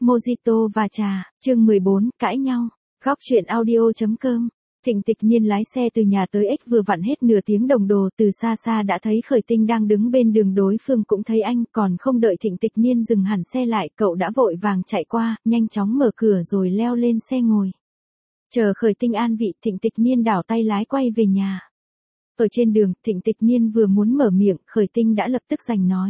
Mojito và trà, chương 14, cãi nhau, góc chuyện audio.com. Thịnh Tịch Nhiên lái xe từ nhà tới X vừa vặn hết nửa tiếng đồng hồ, từ xa xa đã thấy Khởi Tinh đang đứng bên đường, đối phương cũng thấy anh, còn không đợi Thịnh Tịch Nhiên dừng hẳn xe lại, cậu đã vội vàng chạy qua, nhanh chóng mở cửa rồi leo lên xe ngồi. Chờ Khởi Tinh an vị, Thịnh Tịch Nhiên đảo tay lái quay về nhà. Ở trên đường, Thịnh Tịch Nhiên vừa muốn mở miệng, Khởi Tinh đã lập tức giành nói.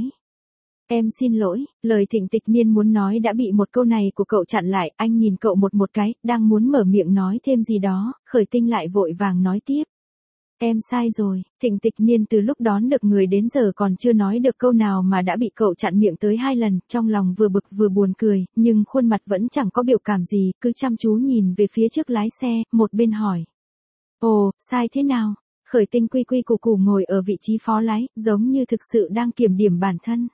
Em xin lỗi, lời Thịnh Tịch Nhiên muốn nói đã bị một câu này của cậu chặn lại, anh nhìn cậu một cái, đang muốn mở miệng nói thêm gì đó, Khởi Tinh lại vội vàng nói tiếp. Em sai rồi, Thịnh Tịch Nhiên từ lúc đón được người đến giờ còn chưa nói được câu nào mà đã bị cậu chặn miệng tới 2 lần, trong lòng vừa bực vừa buồn cười, nhưng khuôn mặt vẫn chẳng có biểu cảm gì, cứ chăm chú nhìn về phía trước lái xe, một bên hỏi. Ồ, sai thế nào? Khởi Tinh quy quy củ củ ngồi ở vị trí phó lái, giống như thực sự đang kiểm điểm bản thân.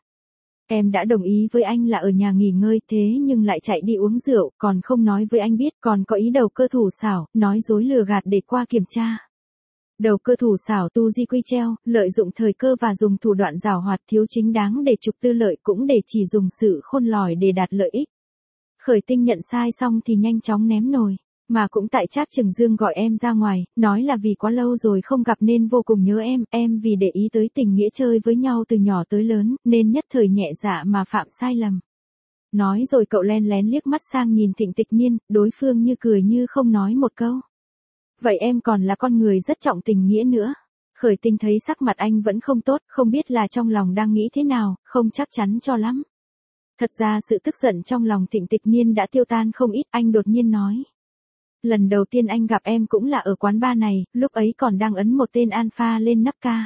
Em đã đồng ý với anh là ở nhà nghỉ ngơi, thế nhưng lại chạy đi uống rượu, còn không nói với anh biết, còn có ý đầu cơ thủ xảo, nói dối lừa gạt để qua kiểm tra. Đầu cơ thủ xảo tu di quy treo, lợi dụng thời cơ và dùng thủ đoạn giảo hoạt thiếu chính đáng để trục tư lợi, cũng để chỉ dùng sự khôn lỏi để đạt lợi ích. Khởi Tinh nhận sai xong thì nhanh chóng ném nồi. Mà cũng tại Trác Trừng Dương gọi em ra ngoài, nói là vì quá lâu rồi không gặp nên vô cùng nhớ em vì để ý tới tình nghĩa chơi với nhau từ nhỏ tới lớn, nên nhất thời nhẹ dạ mà phạm sai lầm. Nói rồi cậu len lén liếc mắt sang nhìn Thịnh Tịch Nhiên, đối phương như cười như không nói một câu. Vậy em còn là con người rất trọng tình nghĩa nữa. Khởi Tinh thấy sắc mặt anh vẫn không tốt, không biết là trong lòng đang nghĩ thế nào, không chắc chắn cho lắm. Thật ra sự tức giận trong lòng Thịnh Tịch Nhiên đã tiêu tan không ít, anh đột nhiên nói. Lần đầu tiên anh gặp em cũng là ở quán bar này, lúc ấy còn đang ấn một tên alpha lên nắp ca.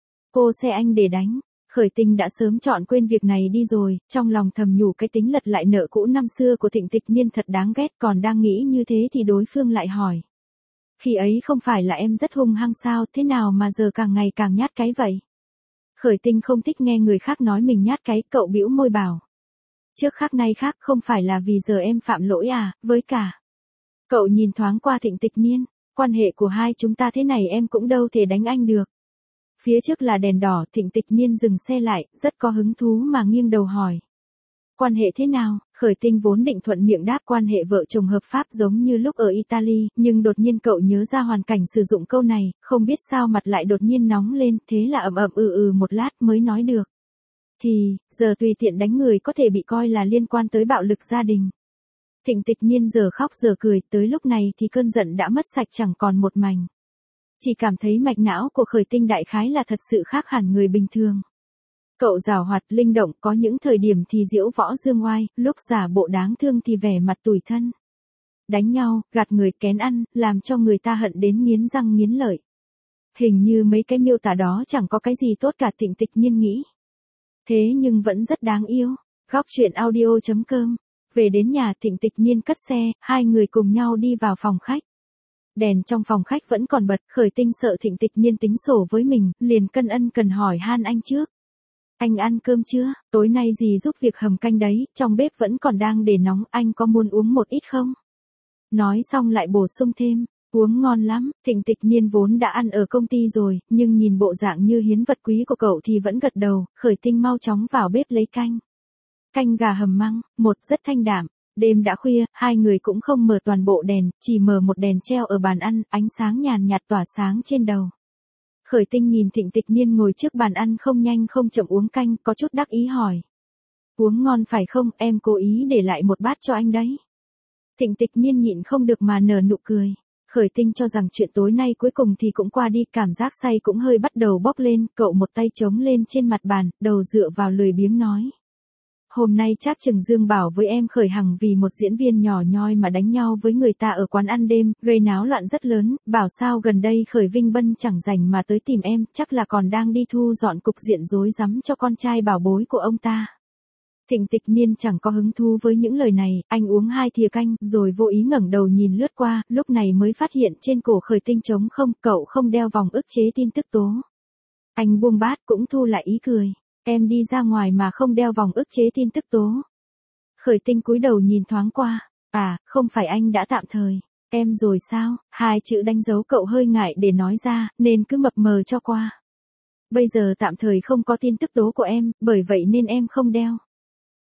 Cô xe anh để đánh. Khởi Tinh đã sớm chọn quên việc này đi rồi, trong lòng thầm nhủ cái tính lật lại nợ cũ năm xưa của Thịnh Tịch Nhiên thật đáng ghét, còn đang nghĩ như thế thì đối phương lại hỏi. Khi ấy không phải là em rất hung hăng sao, thế nào mà giờ càng ngày càng nhát cái vậy? Khởi Tinh không thích nghe người khác nói mình nhát cái, cậu bĩu môi bảo. Trước khác nay khác, không phải là vì giờ em phạm lỗi à, với cả. Cậu nhìn thoáng qua Thịnh Tịch Nhiên, quan hệ của hai chúng ta thế này em cũng đâu thể đánh anh được. Phía trước là đèn đỏ, Thịnh Tịch Nhiên dừng xe lại, rất có hứng thú mà nghiêng đầu hỏi. Quan hệ thế nào? Khởi Tinh vốn định thuận miệng đáp quan hệ vợ chồng hợp pháp giống như lúc ở Italy, nhưng đột nhiên cậu nhớ ra hoàn cảnh sử dụng câu này, không biết sao mặt lại đột nhiên nóng lên, thế là ậm một lát mới nói được. Thì, giờ tùy tiện đánh người có thể bị coi là liên quan tới bạo lực gia đình. Thịnh Tịch Nhiên giờ khóc giờ cười, tới lúc này thì cơn giận đã mất sạch chẳng còn một mảnh. Chỉ cảm thấy mạch não của Khởi Tinh đại khái là thật sự khác hẳn người bình thường. Cậu giảo hoạt linh động, có những thời điểm thì diễu võ dương oai, lúc giả bộ đáng thương thì vẻ mặt tủi thân. Đánh nhau, gạt người, kén ăn, làm cho người ta hận đến nghiến răng nghiến lợi. Hình như mấy cái miêu tả đó chẳng có cái gì tốt cả, Thịnh Tịch Nhiên nghĩ. Thế nhưng vẫn rất đáng yêu. Góc chuyện audio.com. Về đến nhà, Thịnh Tịch Nhiên cất xe, hai người cùng nhau đi vào phòng khách. Đèn trong phòng khách vẫn còn bật, Khởi Tinh sợ Thịnh Tịch Nhiên tính sổ với mình, liền cân ân cần hỏi han anh trước. Anh ăn cơm chưa? Tối nay dì giúp việc hầm canh đấy, trong bếp vẫn còn đang để nóng, anh có muốn uống một ít không? Nói xong lại bổ sung thêm, uống ngon lắm. Thịnh Tịch Nhiên vốn đã ăn ở công ty rồi, nhưng nhìn bộ dạng như hiến vật quý của cậu thì vẫn gật đầu. Khởi Tinh mau chóng vào bếp lấy canh. Canh gà hầm măng, rất thanh đạm. Đêm đã khuya, hai người cũng không mở toàn bộ đèn, chỉ mở một đèn treo ở bàn ăn, ánh sáng nhàn nhạt tỏa sáng trên đầu. Khởi Tinh nhìn Thịnh Tịch Nhiên ngồi trước bàn ăn không nhanh không chậm uống canh, có chút đắc ý hỏi. Uống ngon phải không, em cố ý để lại một bát cho anh đấy. Thịnh Tịch Nhiên nhịn không được mà nở nụ cười. Khởi Tinh cho rằng chuyện tối nay cuối cùng thì cũng qua đi, cảm giác say cũng hơi bắt đầu bốc lên, cậu một tay chống lên trên mặt bàn, đầu dựa vào lười biếng nói. Hôm nay Trác Trừng Dương bảo với em Khởi Hằng vì một diễn viên nhỏ nhoi mà đánh nhau với người ta ở quán ăn đêm, gây náo loạn rất lớn, bảo sao gần đây Khởi Vinh Bân chẳng rảnh mà tới tìm em, chắc là còn đang đi thu dọn cục diện rối rắm cho con trai bảo bối của ông ta. Thịnh Tịch Nhiên chẳng có hứng thú với những lời này, anh uống 2 thìa canh, rồi vô ý ngẩng đầu nhìn lướt qua, lúc này mới phát hiện trên cổ Khởi Tinh trống không, cậu không đeo vòng ức chế tin tức tố. Anh buông bát cũng thu lại ý cười. Em đi ra ngoài mà không đeo vòng ức chế tin tức tố. Khởi Tinh cúi đầu nhìn thoáng qua. À, không phải anh đã tạm thời. Em rồi sao? 2 chữ đánh dấu cậu hơi ngại để nói ra, nên cứ mập mờ cho qua. Bây giờ tạm thời không có tin tức tố của em, bởi vậy nên em không đeo.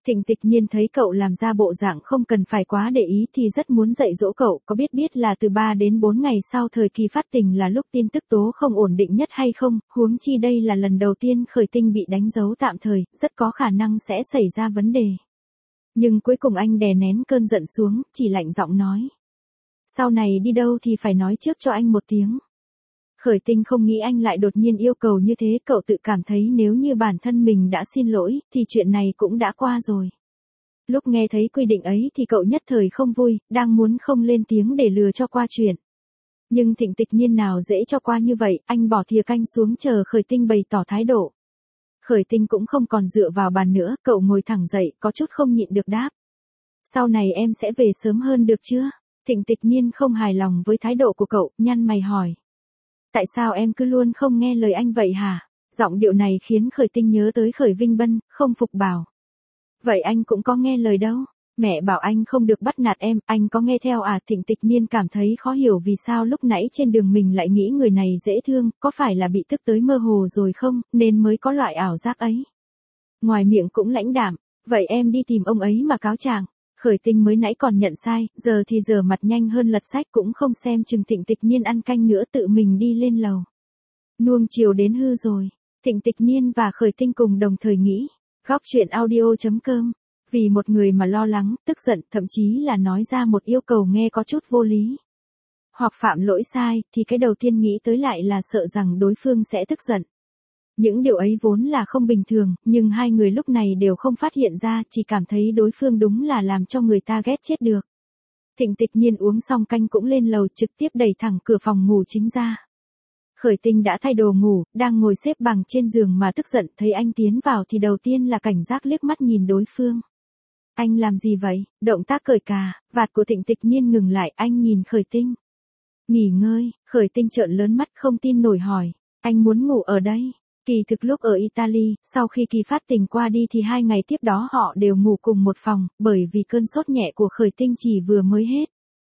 Thịnh Tịch Nhiên thấy cậu làm ra bộ dạng không cần phải quá để ý thì rất muốn dạy dỗ cậu, có biết là từ 3 đến 4 ngày sau thời kỳ phát tình là lúc tin tức tố không ổn định nhất hay không, huống chi đây là lần đầu tiên khởi tinh bị đánh dấu tạm thời, rất có khả năng sẽ xảy ra vấn đề. Nhưng cuối cùng anh đè nén cơn giận xuống, chỉ lạnh giọng nói. Sau này đi đâu thì phải nói trước cho anh một tiếng. Khởi tinh không nghĩ anh lại đột nhiên yêu cầu như thế, cậu tự cảm thấy nếu như bản thân mình đã xin lỗi, thì chuyện này cũng đã qua rồi. Lúc nghe thấy quy định ấy thì cậu nhất thời không vui, đang muốn không lên tiếng để lừa cho qua chuyện. Nhưng Thịnh Tịch Nhiên nào dễ cho qua như vậy, anh bỏ thìa canh xuống chờ Khởi tinh bày tỏ thái độ. Khởi tinh cũng không còn dựa vào bàn nữa, cậu ngồi thẳng dậy, có chút không nhịn được đáp. Sau này em sẽ về sớm hơn được chưa? Thịnh Tịch Nhiên không hài lòng với thái độ của cậu, nhăn mày hỏi. Tại sao em cứ luôn không nghe lời anh vậy hả? Giọng điệu này khiến Khởi tinh nhớ tới Khởi Vinh Bân, không phục bảo. Vậy anh cũng có nghe lời đâu. Mẹ bảo anh không được bắt nạt em, anh có nghe theo à? Thịnh Tịch Nhiên cảm thấy khó hiểu vì sao lúc nãy trên đường mình lại nghĩ người này dễ thương, có phải là bị tức tới mơ hồ rồi không, nên mới có loại ảo giác ấy. Ngoài miệng cũng lãnh đạm, vậy em đi tìm ông ấy mà cáo trạng. Khởi tinh mới nãy còn nhận sai, giờ thì giờ mặt nhanh hơn lật sách cũng không xem chừng Thịnh Tịch Nhiên ăn canh nữa tự mình đi lên lầu. Nuông chiều đến hư rồi, Thịnh Tịch Nhiên và Khởi tinh cùng đồng thời nghĩ. Góc chuyện audio.com, vì một người mà lo lắng, tức giận, thậm chí là nói ra một yêu cầu nghe có chút vô lý. Hoặc phạm lỗi sai, thì cái đầu tiên nghĩ tới lại là sợ rằng đối phương sẽ tức giận. Những điều ấy vốn là không bình thường, nhưng hai người lúc này đều không phát hiện ra, chỉ cảm thấy đối phương đúng là làm cho người ta ghét chết được. Thịnh Tịch Nhiên uống xong canh cũng lên lầu trực tiếp đẩy thẳng cửa phòng ngủ chính ra. Khởi tinh đã thay đồ ngủ, đang ngồi xếp bằng trên giường mà tức giận, thấy anh tiến vào thì đầu tiên là cảnh giác liếc mắt nhìn đối phương. Anh làm gì vậy? Động tác cởi cà, vạt của Thịnh Tịch Nhiên ngừng lại, anh nhìn Khởi tinh. Nghỉ ngơi, Khởi tinh trợn lớn mắt không tin nổi hỏi, anh muốn ngủ ở đây? Kỳ thực lúc ở Italy, sau khi kỳ phát tình qua đi thì 2 ngày tiếp đó họ đều ngủ cùng một phòng, bởi vì cơn sốt nhẹ của Khởi tinh chỉ vừa mới hết.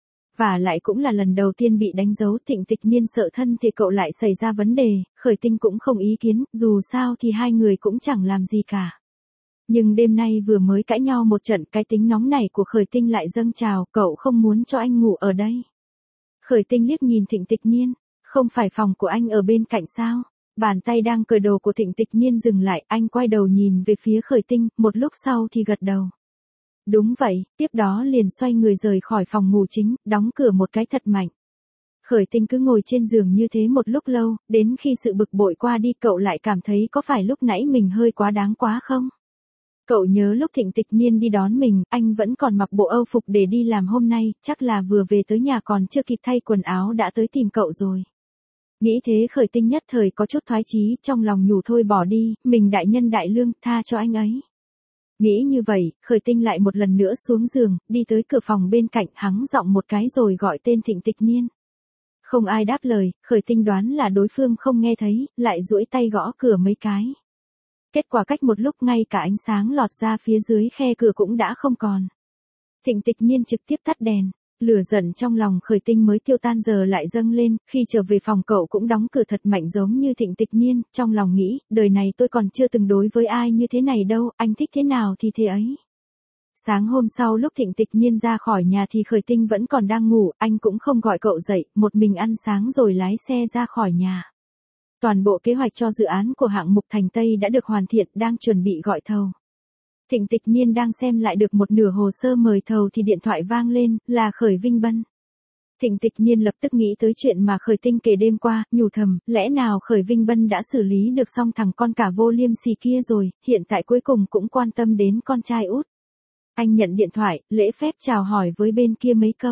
Và lại cũng là lần đầu tiên bị đánh dấu. Thịnh Tịch Nhiên sợ thân thì cậu lại xảy ra vấn đề, Khởi tinh cũng không ý kiến, dù sao thì hai người cũng chẳng làm gì cả. Nhưng đêm nay vừa mới cãi nhau một trận, cái tính nóng này của Khởi tinh lại dâng trào, cậu không muốn cho anh ngủ ở đây. Khởi tinh liếc nhìn Thịnh Tịch Nhiên, không phải phòng của anh ở bên cạnh sao? Bàn tay đang cởi đồ của Thịnh Tịch Nhiên dừng lại, anh quay đầu nhìn về phía Khởi tinh, một lúc sau thì gật đầu. Đúng vậy, tiếp đó liền xoay người rời khỏi phòng ngủ chính, đóng cửa một cái thật mạnh. Khởi tinh cứ ngồi trên giường như thế một lúc lâu, đến khi sự bực bội qua đi cậu lại cảm thấy có phải lúc nãy mình hơi quá đáng quá không? Cậu nhớ lúc Thịnh Tịch Nhiên đi đón mình, anh vẫn còn mặc bộ âu phục để đi làm hôm nay, chắc là vừa về tới nhà còn chưa kịp thay quần áo đã tới tìm cậu rồi. Nghĩ thế Khởi tinh nhất thời có chút thoái chí, trong lòng nhủ thôi bỏ đi, mình đại nhân đại lương, tha cho anh ấy. Nghĩ như vậy, Khởi tinh lại một lần nữa xuống giường, đi tới cửa phòng bên cạnh, hắng giọng một cái rồi gọi tên Thịnh Tịch Nhiên. Không ai đáp lời, Khởi tinh đoán là đối phương không nghe thấy, lại duỗi tay gõ cửa mấy cái. Kết quả cách một lúc ngay cả ánh sáng lọt ra phía dưới khe cửa cũng đã không còn. Thịnh Tịch Nhiên trực tiếp tắt đèn. Lửa giận trong lòng Khởi tinh mới tiêu tan giờ lại dâng lên, khi trở về phòng cậu cũng đóng cửa thật mạnh giống như Thịnh Tịch Nhiên, trong lòng nghĩ, đời này tôi còn chưa từng đối với ai như thế này đâu, anh thích thế nào thì thế ấy. Sáng hôm sau lúc Thịnh Tịch Nhiên ra khỏi nhà thì Khởi tinh vẫn còn đang ngủ, anh cũng không gọi cậu dậy, một mình ăn sáng rồi lái xe ra khỏi nhà. Toàn bộ kế hoạch cho dự án của hạng mục Thành Tây đã được hoàn thiện, đang chuẩn bị gọi thầu. Thịnh Tịch Nhiên đang xem lại được một nửa hồ sơ mời thầu thì điện thoại vang lên, là Khởi Vinh Bân. Thịnh Tịch Nhiên lập tức nghĩ tới chuyện mà Khởi tinh kể đêm qua, nhủ thầm, lẽ nào Khởi Vinh Bân đã xử lý được xong thằng con cả vô liêm sỉ kia rồi, hiện tại cuối cùng cũng quan tâm đến con trai út. Anh nhận điện thoại, lễ phép chào hỏi với bên kia mấy câu.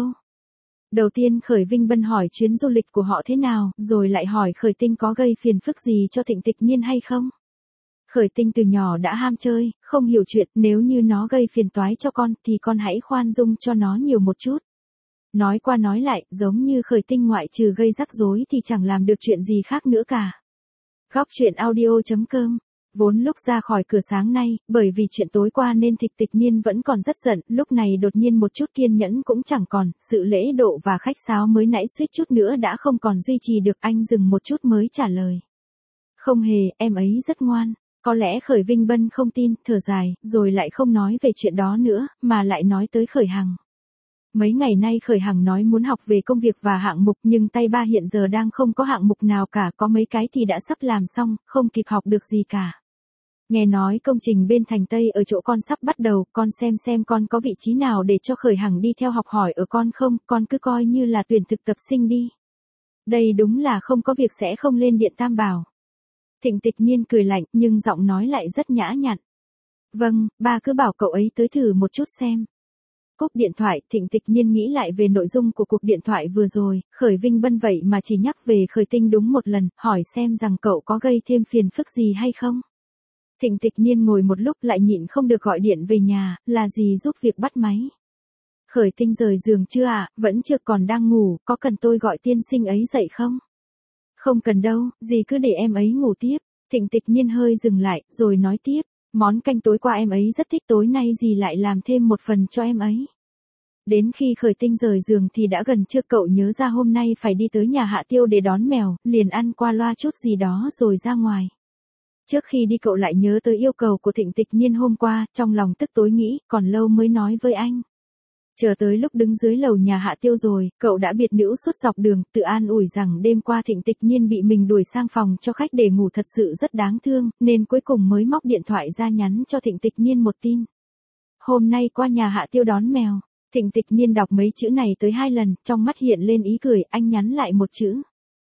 Đầu tiên Khởi Vinh Bân hỏi chuyến du lịch của họ thế nào, rồi lại hỏi Khởi tinh có gây phiền phức gì cho Thịnh Tịch Nhiên hay không. Khởi tinh từ nhỏ đã ham chơi, không hiểu chuyện, nếu như nó gây phiền toái cho con, thì con hãy khoan dung cho nó nhiều một chút. Nói qua nói lại, giống như Khởi tinh ngoại trừ gây rắc rối thì chẳng làm được chuyện gì khác nữa cả. Góc chuyện audio.com. Vốn lúc ra khỏi cửa sáng nay, bởi vì chuyện tối qua nên Thịnh Tịch Nhiên vẫn còn rất giận, lúc này đột nhiên một chút kiên nhẫn cũng chẳng còn, sự lễ độ và khách sáo mới nãy suýt chút nữa đã không còn duy trì được, anh dừng một chút mới trả lời. Không hề, em ấy rất ngoan. Có lẽ Khởi Vinh Bân không tin, thở dài, rồi lại không nói về chuyện đó nữa, mà lại nói tới Khởi Hằng. Mấy ngày nay Khởi Hằng nói muốn học về công việc và hạng mục nhưng tay ba hiện giờ đang không có hạng mục nào cả, có mấy cái thì đã sắp làm xong, không kịp học được gì cả. Nghe nói công trình bên Thành Tây ở chỗ con sắp bắt đầu, con xem con có vị trí nào để cho Khởi Hằng đi theo học hỏi ở con không, con cứ coi như là tuyển thực tập sinh đi. Đây đúng là không có việc sẽ không lên điện tam bảo. Thịnh Tịch Nhiên cười lạnh nhưng giọng nói lại rất nhã nhặn. Vâng, ba cứ bảo cậu ấy tới thử một chút xem. Cúp điện thoại, Thịnh Tịch Nhiên nghĩ lại về nội dung của cuộc điện thoại vừa rồi, Khởi Vinh Bân vậy mà chỉ nhắc về Khởi Tinh đúng một lần, hỏi xem rằng cậu có gây thêm phiền phức gì hay không. Thịnh Tịch Nhiên ngồi một lúc lại nhịn không được gọi điện về nhà, là gì giúp việc bắt máy. Khởi Tinh rời giường chưa ạ, vẫn chưa, còn đang ngủ, có cần tôi gọi tiên sinh ấy dậy không? Không cần đâu, dì cứ để em ấy ngủ tiếp. Thịnh Tịch Nhiên hơi dừng lại, rồi nói tiếp, món canh tối qua em ấy rất thích, tối nay dì lại làm thêm một phần cho em ấy. Đến khi Khởi Tinh rời giường thì đã gần trưa, cậu nhớ ra hôm nay phải đi tới nhà Hạ Tiêu để đón mèo, liền ăn qua loa chút gì đó rồi ra ngoài. Trước khi đi cậu lại nhớ tới yêu cầu của Thịnh Tịch Nhiên hôm qua, trong lòng tức tối nghĩ, còn lâu mới nói với anh. Chờ tới lúc đứng dưới lầu nhà Hạ Tiêu rồi, cậu đã biệt nữ suốt dọc đường, tự an ủi rằng đêm qua Thịnh Tịch Nhiên bị mình đuổi sang phòng cho khách để ngủ thật sự rất đáng thương, nên cuối cùng mới móc điện thoại ra nhắn cho Thịnh Tịch Nhiên một tin. Hôm nay qua nhà Hạ Tiêu đón mèo. Thịnh Tịch Nhiên đọc mấy chữ này tới 2 lần, trong mắt hiện lên ý cười, anh nhắn lại một chữ.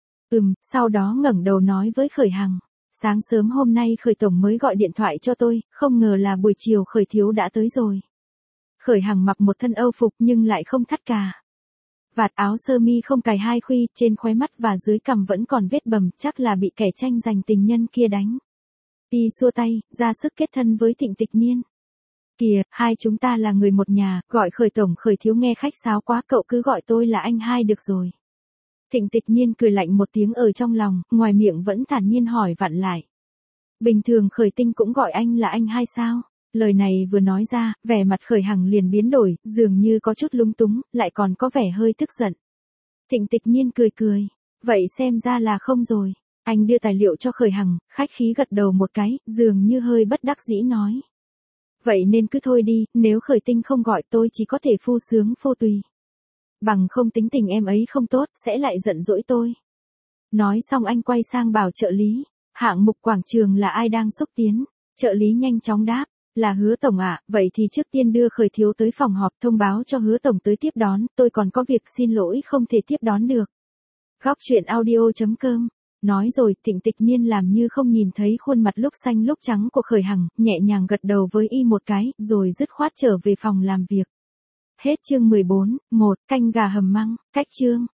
Sau đó ngẩng đầu nói với Khởi Hằng. Sáng sớm hôm nay Khởi Tổng mới gọi điện thoại cho tôi, không ngờ là buổi chiều Khởi Thiếu đã tới rồi. Khởi Hằng mặc một thân âu phục nhưng lại không thắt cà vạt, áo sơ mi không cài hai khuy, trên khóe mắt và dưới cằm vẫn còn vết bầm, chắc là bị kẻ tranh giành tình nhân kia đánh. Y xua tay, ra sức kết thân với Thịnh Tịch Nhiên. Kìa, hai chúng ta là người một nhà, gọi Khởi Tổng Khởi Thiếu nghe khách sáo quá, cậu cứ gọi tôi là anh hai được rồi. Thịnh Tịch Nhiên cười lạnh một tiếng ở trong lòng, ngoài miệng vẫn thản nhiên hỏi vặn lại. Bình thường Khởi Tinh cũng gọi anh là anh hai sao? Lời này vừa nói ra, vẻ mặt Khởi Hằng liền biến đổi, dường như có chút lúng túng, lại còn có vẻ hơi tức giận. Thịnh Tịch Nhiên cười cười. Vậy xem ra là không rồi. Anh đưa tài liệu cho Khởi Hằng, khách khí gật đầu một cái, dường như hơi bất đắc dĩ nói. Vậy nên cứ thôi đi, nếu Khởi Tinh không gọi tôi chỉ có thể phu sướng phô tùy. Bằng không tính tình em ấy không tốt, sẽ lại giận dỗi tôi. Nói xong anh quay sang bảo trợ lý. Hạng mục quảng trường là ai đang xúc tiến? Trợ lý nhanh chóng đáp. Là Hứa Tổng ạ, vậy thì trước tiên đưa Khởi Thiếu tới phòng họp thông báo cho Hứa Tổng tới tiếp đón, tôi còn có việc xin lỗi không thể tiếp đón được. Góc chuyện audio.com. Nói rồi, Thịnh Tịch Nhiên làm như không nhìn thấy khuôn mặt lúc xanh lúc trắng của Khởi Hằng, nhẹ nhàng gật đầu với y một cái, rồi dứt khoát trở về phòng làm việc. Hết chương 14, 1, canh gà hầm măng, cách chương.